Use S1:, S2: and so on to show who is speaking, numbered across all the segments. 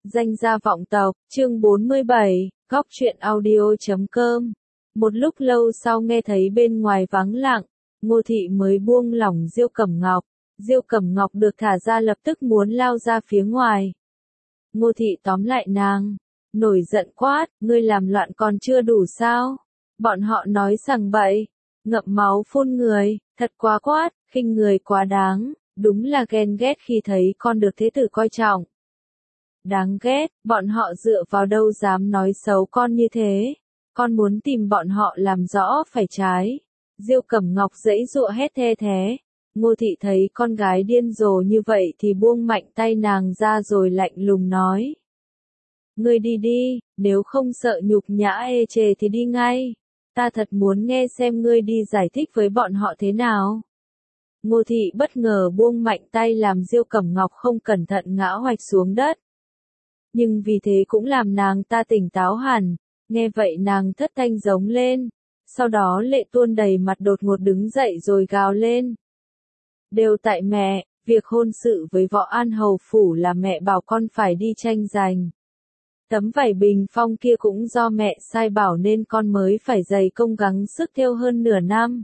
S1: Danh gia vọng tộc, chương 47, góc truyện audio.com. Một lúc lâu sau nghe thấy bên ngoài vắng lặng, Ngô Thị mới buông lỏng Diêu Cẩm Ngọc. Diêu Cẩm Ngọc được thả ra lập tức muốn lao ra phía ngoài. Ngô Thị tóm lại nàng, nổi giận quát, ngươi làm loạn còn chưa đủ sao? Bọn họ nói rằng bậy, ngậm máu phun người, thật quá quát, khinh người quá đáng, đúng là ghen ghét khi thấy con được thế tử coi trọng. Đáng ghét, bọn họ dựa vào đâu dám nói xấu con như thế, con muốn tìm bọn họ làm rõ phải trái. Diêu Cẩm Ngọc giãy giụa hét the thé. Ngô Thị thấy con gái điên rồ như vậy thì buông mạnh tay nàng ra rồi lạnh lùng nói. Ngươi đi đi, nếu không sợ nhục nhã ê chề thì đi ngay. Ta thật muốn nghe xem ngươi đi giải thích với bọn họ thế nào. Ngô Thị bất ngờ buông mạnh tay làm Diêu Cẩm Ngọc không cẩn thận ngã hoạch xuống đất. Nhưng vì thế cũng làm nàng ta tỉnh táo hẳn, nghe vậy nàng thất thanh giống lên, sau đó lệ tuôn đầy mặt đột ngột đứng dậy rồi gào lên. Đều tại mẹ, việc hôn sự với Võ An Hầu Phủ là mẹ bảo con phải đi tranh giành. Tấm vải bình phong kia cũng do mẹ sai bảo nên con mới phải dày công gắng sức thêu hơn nửa năm.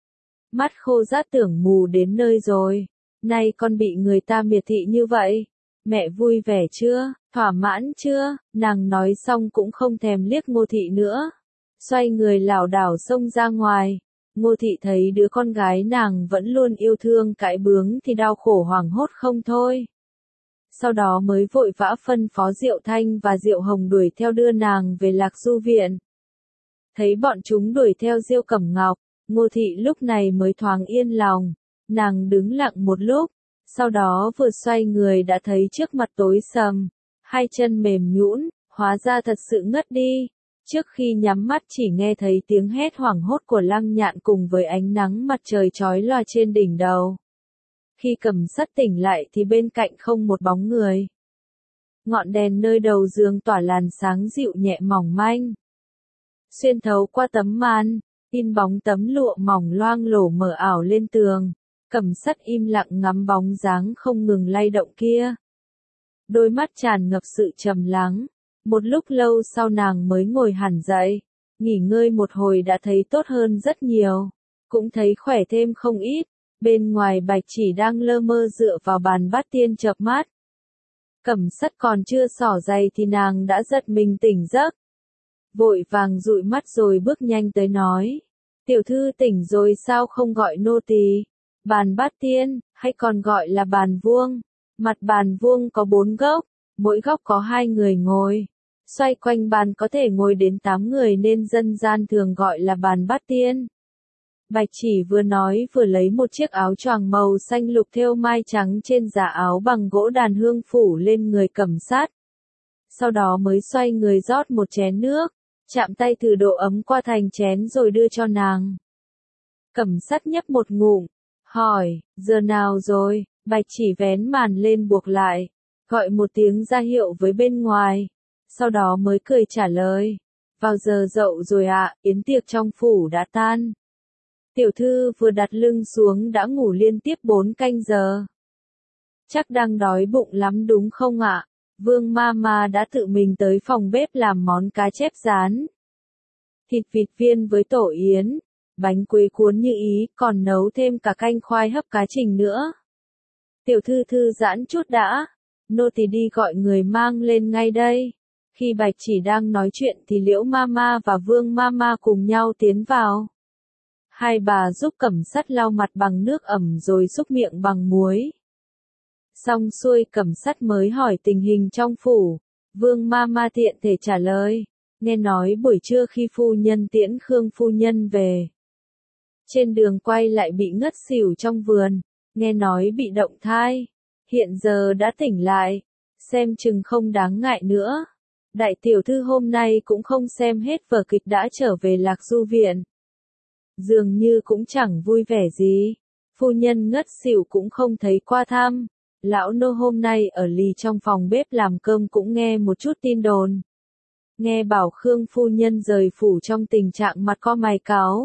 S1: Mắt khô rát tưởng mù đến nơi rồi, nay con bị người ta miệt thị như vậy. Mẹ vui vẻ chưa, thỏa mãn chưa? Nàng nói xong cũng không thèm liếc Ngô Thị nữa. Xoay người lảo đảo xông ra ngoài. Ngô Thị thấy đứa con gái nàng vẫn luôn yêu thương cãi bướng thì đau khổ hoảng hốt không thôi. Sau đó mới vội vã phân phó Diệu Thanh và Diệu Hồng đuổi theo đưa nàng về Lạc Du Viện. Thấy bọn chúng đuổi theo Diêu Cẩm Ngọc, Ngô Thị lúc này mới thoáng yên lòng. Nàng đứng lặng một lúc. Sau đó vừa xoay người đã thấy trước mặt tối sầm, hai chân mềm nhũn, hóa ra thật sự ngất đi. Trước khi nhắm mắt chỉ nghe thấy tiếng hét hoảng hốt của Lăng Nhạn cùng với ánh nắng mặt trời chói lòa trên đỉnh đầu. Khi Cẩm Sắt tỉnh lại thì bên cạnh không một bóng người. Ngọn đèn nơi đầu giường tỏa làn sáng dịu nhẹ mỏng manh. Xuyên thấu qua tấm màn, in bóng tấm lụa mỏng loang lổ mờ ảo lên tường. Cẩm Sắt im lặng ngắm bóng dáng không ngừng lay động kia. Đôi mắt tràn ngập sự trầm lắng. Một lúc lâu sau nàng mới ngồi hẳn dậy. Nghỉ ngơi một hồi đã thấy tốt hơn rất nhiều. Cũng thấy khỏe thêm không ít. Bên ngoài Bạch Chỉ đang lơ mơ dựa vào bàn bát tiên chợp mắt. Cẩm Sắt còn chưa xỏ giày thì nàng đã giật mình tỉnh giấc. Vội vàng dụi mắt rồi bước nhanh tới nói. Tiểu thư tỉnh rồi sao không gọi nô tỳ? Bàn bát tiên, hay còn gọi là bàn vuông. Mặt bàn vuông có 4 góc, mỗi góc có 2 người ngồi. Xoay quanh bàn có thể ngồi đến 8 người nên dân gian thường gọi là bàn bát tiên. Bạch Chỉ vừa nói vừa lấy một chiếc áo choàng màu xanh lục thêu mai trắng trên giả áo bằng gỗ đàn hương phủ lên người Cẩm Sắt. Sau đó mới xoay người rót một chén nước, chạm tay thử độ ấm qua thành chén rồi đưa cho nàng. Cẩm Sắt nhấp một ngụm. Hỏi, giờ nào rồi? Bạch Chỉ vén màn lên buộc lại, gọi một tiếng ra hiệu với bên ngoài, sau đó mới cười trả lời. Vào giờ dậu rồi ạ, yến tiệc trong phủ đã tan. Tiểu thư vừa đặt lưng xuống đã ngủ liên tiếp 4 canh giờ. Chắc đang đói bụng lắm đúng không ạ? Vương Mama đã tự mình tới phòng bếp làm món cá chép rán. Thịt vịt viên với tổ yến. Bánh quế cuốn như ý, còn nấu thêm cả canh khoai hấp cá trình nữa. Tiểu thư thư giãn chút đã, nô tỳ đi gọi người mang lên ngay đây. Khi Bạch Chỉ đang nói chuyện thì Liễu Mama và Vương Mama cùng nhau tiến vào. Hai bà giúp Cẩm Sắt lau mặt bằng nước ẩm rồi xúc miệng bằng muối. Xong xuôi Cẩm Sắt mới hỏi tình hình trong phủ. Vương Mama tiện thể trả lời. Nghe nói buổi trưa khi phu nhân tiễn Khương phu nhân về. Trên đường quay lại bị ngất xỉu trong vườn, nghe nói bị động thai, hiện giờ đã tỉnh lại, xem chừng không đáng ngại nữa. Đại tiểu thư hôm nay cũng không xem hết vở kịch đã trở về Lạc Du Viện. Dường như cũng chẳng vui vẻ gì, phu nhân ngất xỉu cũng không thấy qua thăm, lão nô hôm nay ở lì trong phòng bếp làm cơm cũng nghe một chút tin đồn. Nghe bảo Khương phu nhân rời phủ trong tình trạng mặt co mày cáu.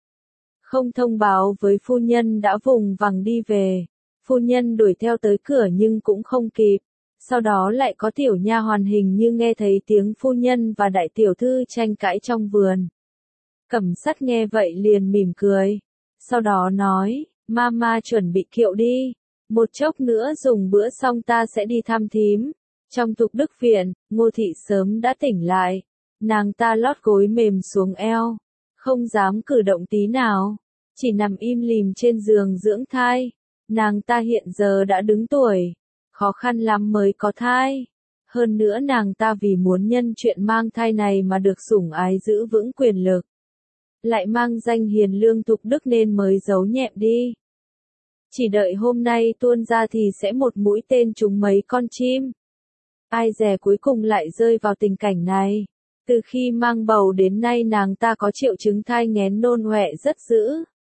S1: Không thông báo với phu nhân đã vùng vằng đi về. Phu nhân đuổi theo tới cửa nhưng cũng không kịp. Sau đó lại có tiểu nha hoàn hình như nghe thấy tiếng phu nhân và đại tiểu thư tranh cãi trong vườn. Cẩm Sắt nghe vậy liền mỉm cười. Sau đó nói, Mama chuẩn bị kiệu đi. Một chốc nữa dùng bữa xong ta sẽ đi thăm thím. Trong Thục Đức Viện, Ngô Thị sớm đã tỉnh lại. Nàng ta lót gối mềm xuống eo. Không dám cử động tí nào. Chỉ nằm im lìm trên giường dưỡng thai. Nàng ta hiện giờ đã đứng tuổi. Khó khăn lắm mới có thai. Hơn nữa nàng ta vì muốn nhân chuyện mang thai này mà được sủng ái giữ vững quyền lực. Lại mang danh hiền lương Thục Đức nên mới giấu nhẹm đi. Chỉ đợi hôm nay tuôn ra thì sẽ một mũi tên trúng mấy con chim. Ai dè cuối cùng lại rơi vào tình cảnh này. Từ khi mang bầu đến nay nàng ta có triệu chứng thai nghén nôn ọe rất dữ.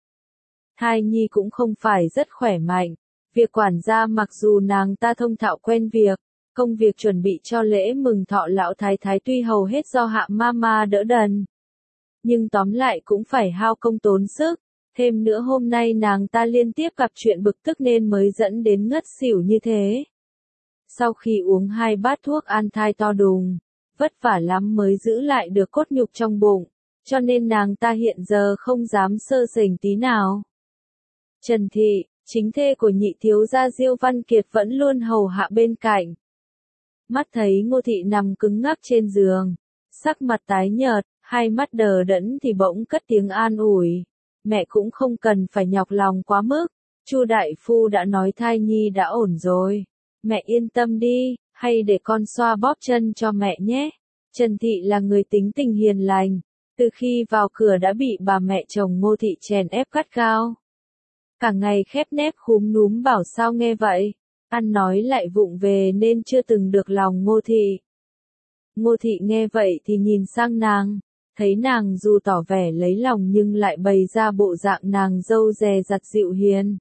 S1: Thai nhi cũng không phải rất khỏe mạnh. Việc quản gia mặc dù nàng ta thông thạo quen việc, công việc chuẩn bị cho lễ mừng thọ lão thái thái tuy hầu hết do Hạ Mama đỡ đần. Nhưng tóm lại cũng phải hao công tốn sức. Thêm nữa hôm nay nàng ta liên tiếp gặp chuyện bực tức nên mới dẫn đến ngất xỉu như thế. Sau khi uống 2 bát thuốc an thai to đùng, vất vả lắm mới giữ lại được cốt nhục trong bụng, cho nên nàng ta hiện giờ không dám sơ sẩy tí nào. Trần Thị, chính thê của nhị thiếu gia Diêu Văn Kiệt vẫn luôn hầu hạ bên cạnh. Mắt thấy Ngô Thị nằm cứng ngắc trên giường, sắc mặt tái nhợt, hai mắt đờ đẫn thì bỗng cất tiếng an ủi. Mẹ cũng không cần phải nhọc lòng quá mức, Chu đại phu đã nói thai nhi đã ổn rồi. Mẹ yên tâm đi, hay để con xoa bóp chân cho mẹ nhé. Trần Thị là người tính tình hiền lành, từ khi vào cửa đã bị bà mẹ chồng Ngô Thị chèn ép gắt gao. Cả ngày khép nép khúm núm bảo sao nghe vậy, ăn nói lại vụng về nên chưa từng được lòng Ngô Thị. Ngô Thị nghe vậy thì nhìn sang nàng, thấy nàng dù tỏ vẻ lấy lòng nhưng lại bày ra bộ dạng nàng dâu dè dặt dịu hiền.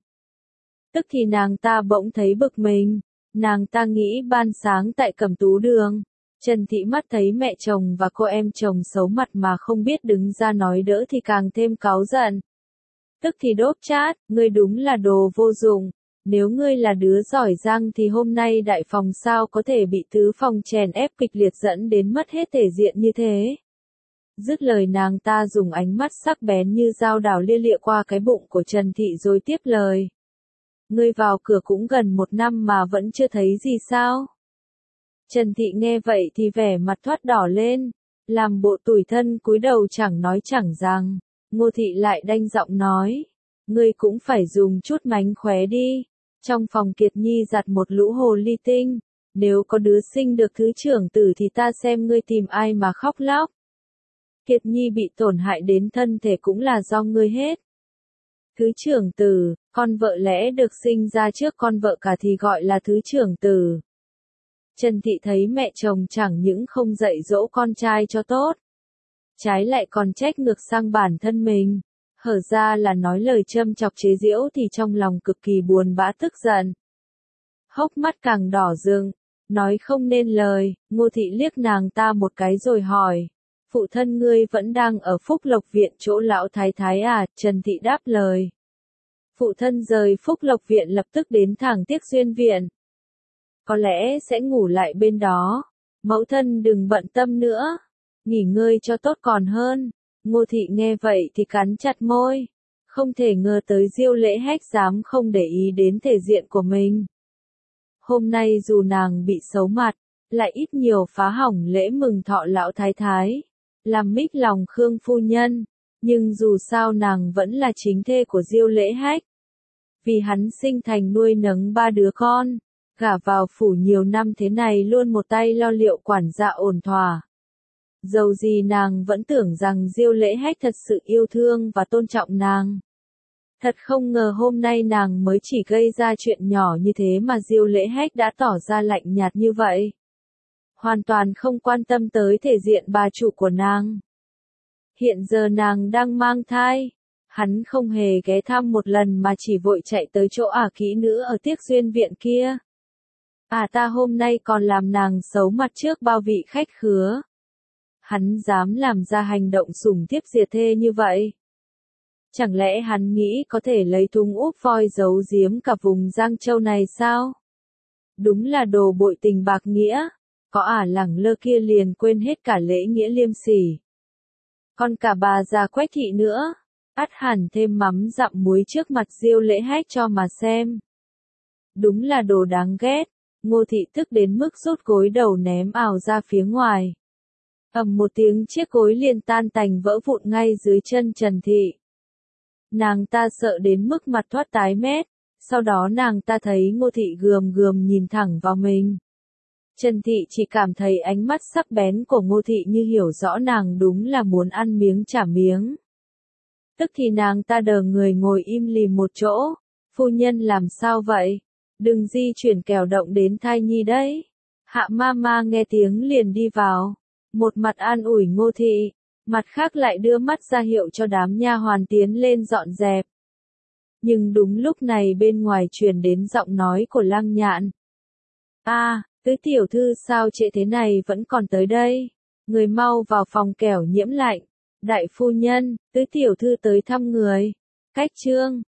S1: Tức thì nàng ta bỗng thấy bực mình, nàng ta nghĩ ban sáng tại Cẩm Tú Đường, Trần Thị mắt thấy mẹ chồng và cô em chồng xấu mặt mà không biết đứng ra nói đỡ thì càng thêm cáu giận. Tức thì đốp chát, ngươi đúng là đồ vô dụng, nếu ngươi là đứa giỏi giang thì hôm nay đại phòng sao có thể bị tứ phòng chèn ép kịch liệt dẫn đến mất hết thể diện như thế. Dứt lời nàng ta dùng ánh mắt sắc bén như dao đào lia lịa qua cái bụng của Trần Thị rồi tiếp lời. Ngươi vào cửa cũng gần 1 năm mà vẫn chưa thấy gì sao? Trần Thị nghe vậy thì vẻ mặt thoát đỏ lên, làm bộ tủi thân cúi đầu chẳng nói chẳng rằng. Ngô Thị lại đanh giọng nói, ngươi cũng phải dùng chút mánh khóe đi. Trong phòng Kiệt Nhi giặt một lũ hồ ly tinh, nếu có đứa sinh được thứ trưởng tử thì ta xem ngươi tìm ai mà khóc lóc. Kiệt Nhi bị tổn hại đến thân thể cũng là do ngươi hết. Thứ trưởng tử, con vợ lẽ được sinh ra trước con vợ cả thì gọi là thứ trưởng tử. Trần Thị thấy mẹ chồng chẳng những không dạy dỗ con trai cho tốt, trái lại còn trách ngược sang bản thân mình, hở ra là nói lời châm chọc chế giễu thì trong lòng cực kỳ buồn bã tức giận. Hốc mắt càng đỏ rừng, nói không nên lời, Ngô Thị liếc nàng ta một cái rồi hỏi. Phụ thân ngươi vẫn đang ở Phúc Lộc Viện chỗ lão thái thái à? Trần Thị đáp lời. Phụ thân rời Phúc Lộc Viện lập tức đến thẳng Tiếc Xuyên Viện. Có lẽ sẽ ngủ lại bên đó. Mẫu thân đừng bận tâm nữa. Nghỉ ngơi cho tốt còn hơn. Ngô Thị nghe vậy thì cắn chặt môi. Không thể ngờ tới Diêu Lễ Hách dám không để ý đến thể diện của mình. Hôm nay dù nàng bị xấu mặt, lại ít nhiều phá hỏng lễ mừng thọ lão thái thái, làm mít lòng Khương phu nhân, nhưng dù sao nàng vẫn là chính thê của Diêu Lễ Hách. Vì hắn sinh thành nuôi nấng 3 đứa con, gả vào phủ nhiều năm thế này luôn một tay lo liệu quản gia ổn thỏa. Dầu gì nàng vẫn tưởng rằng Diêu Lễ Hách thật sự yêu thương và tôn trọng nàng. Thật không ngờ hôm nay nàng mới chỉ gây ra chuyện nhỏ như thế mà Diêu Lễ Hách đã tỏ ra lạnh nhạt như vậy. Hoàn toàn không quan tâm tới thể diện bà chủ của nàng. Hiện giờ nàng đang mang thai. Hắn không hề ghé thăm một lần mà chỉ vội chạy tới chỗ kỹ nữ ở Tiếc Xuyên Viện kia. Ta hôm nay còn làm nàng xấu mặt trước bao vị khách khứa. Hắn dám làm ra hành động sủng thiếp diệt thê như vậy. Chẳng lẽ hắn nghĩ có thể lấy thúng úp voi giấu giếm cả vùng Giang Châu này sao? Đúng là đồ bội tình bạc nghĩa, có ả lẳng lơ kia liền quên hết cả lễ nghĩa liêm sỉ. Còn cả bà già Quách thị nữa, ắt hẳn thêm mắm dặm muối trước mặt Diêu Lễ Hách cho mà xem. Đúng là đồ đáng ghét, Ngô thị tức đến mức rút gối đầu ném ào ra phía ngoài. Ầm một tiếng chiếc gối liền tan tành vỡ vụn ngay dưới chân Trần thị. Nàng ta sợ đến mức mặt thoát tái mét, sau đó nàng ta thấy Ngô thị gườm gườm nhìn thẳng vào mình. Trần thị chỉ cảm thấy ánh mắt sắc bén của Ngô thị như hiểu rõ nàng đúng là muốn ăn miếng trả miếng. Tức thì nàng ta đờ người ngồi im lìm một chỗ. Phu nhân làm sao vậy? Đừng di chuyển kẻo động đến thai nhi đấy. Hạ ma nghe tiếng liền đi vào. Một mặt an ủi Ngô thị, mặt khác lại đưa mắt ra hiệu cho đám nha hoàn tiến lên dọn dẹp. Nhưng đúng lúc này bên ngoài truyền đến giọng nói của Lăng Nhạn. Tứ tiểu thư sao trễ thế này vẫn còn tới đây? Người mau vào phòng kẻo nhiễm lạnh. Đại phu nhân, tứ tiểu thư tới thăm người. Cách trương,